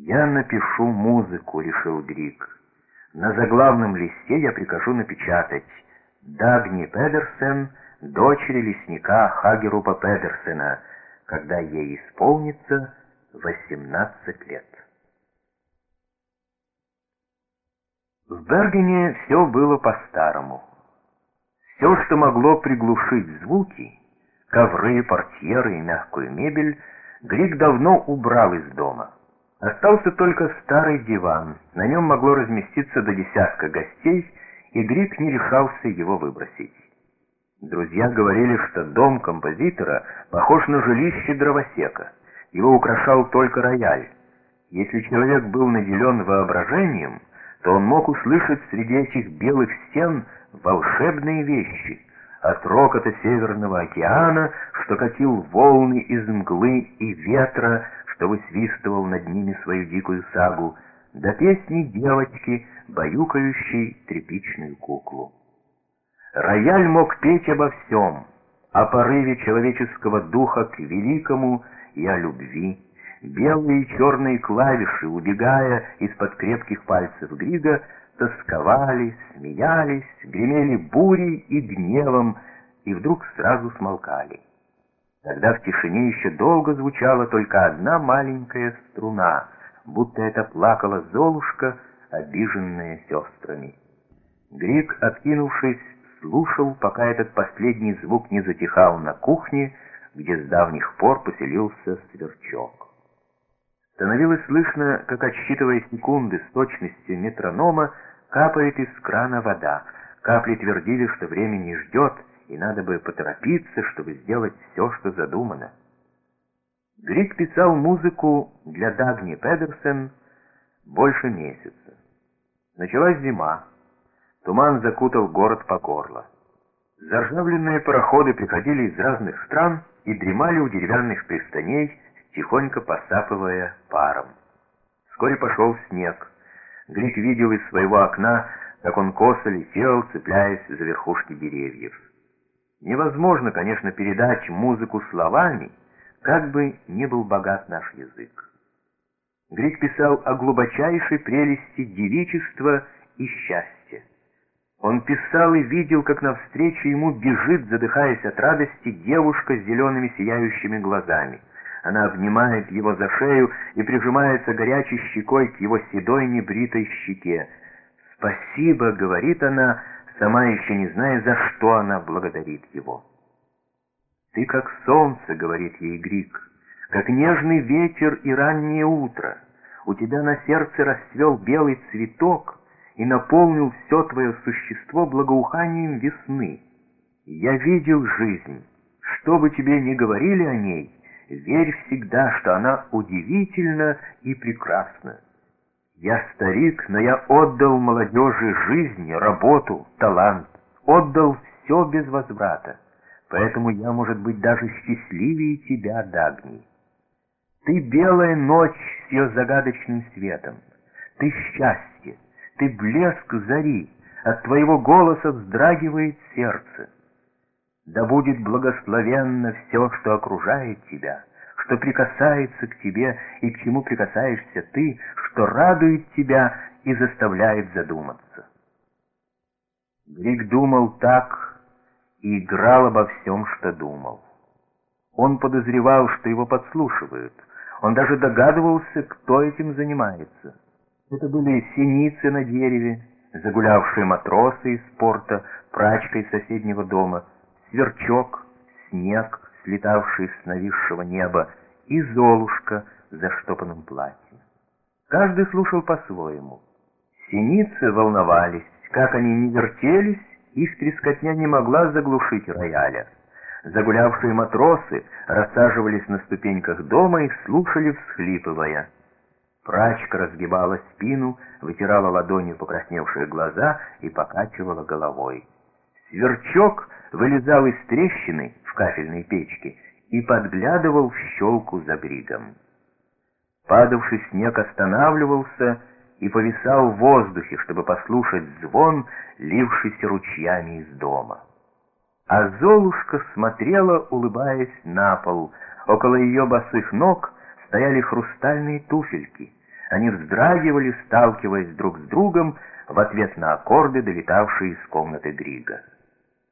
«Я напишу музыку», — решил Григ. «На заглавном листе я прикажу напечатать Дагни Педерсен, дочери лесника Хагерупа Педерсена, когда ей исполнится 18 лет». В Бергене все было по-старому. Все, что могло приглушить звуки, ковры, портьеры и мягкую мебель, Григ давно убрал из дома. Остался только старый диван, на нем могло разместиться до десятка гостей, и Григ не решался его выбросить. Друзья говорили, что дом композитора похож на жилище дровосека, его украшал только рояль. Если человек был наделен воображением, то он мог услышать среди этих белых стен волшебные вещи, от рокота Северного океана, что катил волны из мглы и ветра, что высвистывал над ними свою дикую сагу, до песни девочки, баюкающей тряпичную куклу. Рояль мог петь обо всем, о порыве человеческого духа к великому и о любви. Белые и черные клавиши, убегая из-под крепких пальцев Грига, тосковали, смеялись, гремели бурей и гневом, и вдруг сразу смолкали. Тогда в тишине еще долго звучала только одна маленькая струна, будто это плакала Золушка, обиженная сестрами. Григ, откинувшись, слушал, пока этот последний звук не затихал на кухне, где с давних пор поселился Сверчок. Становилось слышно, как, отсчитывая секунды с точностью метронома, капает из крана вода. Капли твердили, что время не ждет, и надо бы поторопиться, чтобы сделать все, что задумано. Григ писал музыку для Дагни Педерсен больше месяца. Началась зима. Туман закутал город по горло. Заржавленные пароходы приходили из разных стран и дремали у деревянных пристаней, тихонько посапывая паром. Вскоре пошел снег. Григ видел из своего окна, как он косо летел, цепляясь за верхушки деревьев. Невозможно, конечно, передать музыку словами, как бы ни был богат наш язык. Григ писал о глубочайшей прелести девичества и счастья. Он писал и видел, как навстречу ему бежит, задыхаясь от радости, девушка с зелеными сияющими глазами. Она обнимает его за шею и прижимается горячей щекой к его седой небритой щеке. «Спасибо», — говорит она, сама еще не зная, за что она благодарит его. «Ты как солнце», — говорит ей Григ, — «как нежный ветер и раннее утро. У тебя на сердце расцвел белый цветок и наполнил все твое существо благоуханием весны. Я видел жизнь. Что бы тебе ни говорили о ней, верь всегда, что она удивительна и прекрасна. Я старик, но я отдал молодежи жизнь, работу, талант, отдал все без возврата, поэтому я, может быть, даже счастливее тебя, Дагни. Ты белая ночь с ее загадочным светом, ты счастье, ты блеск зари, от твоего голоса вздрагивает сердце. Да будет благословенно все, что окружает тебя, что прикасается к тебе и к чему прикасаешься ты, что радует тебя и заставляет задуматься». Григ думал так и играл обо всем, что думал. Он подозревал, что его подслушивают. Он даже догадывался, кто этим занимается. Это были синицы на дереве, загулявшие матросы из порта, прачка из соседнего дома, Сверчок, снег, слетавший с нависшего неба, и Золушка в заштопанном платье. Каждый слушал по-своему. Синицы волновались, как они ни вертелись, их трескотня не могла заглушить рояля. Загулявшие матросы рассаживались на ступеньках дома и слушали, всхлипывая. Прачка разгибала спину, вытирала ладонью покрасневшие глаза и покачивала головой. Сверчок вылезал из трещины в кафельной печке и подглядывал в щелку за Григом. Падавший снег останавливался и повисал в воздухе, чтобы послушать звон, лившийся ручьями из дома. А Золушка смотрела, улыбаясь, на пол. Около ее босых ног стояли хрустальные туфельки. Они вздрагивали, сталкиваясь друг с другом в ответ на аккорды, долетавшие из комнаты Грига.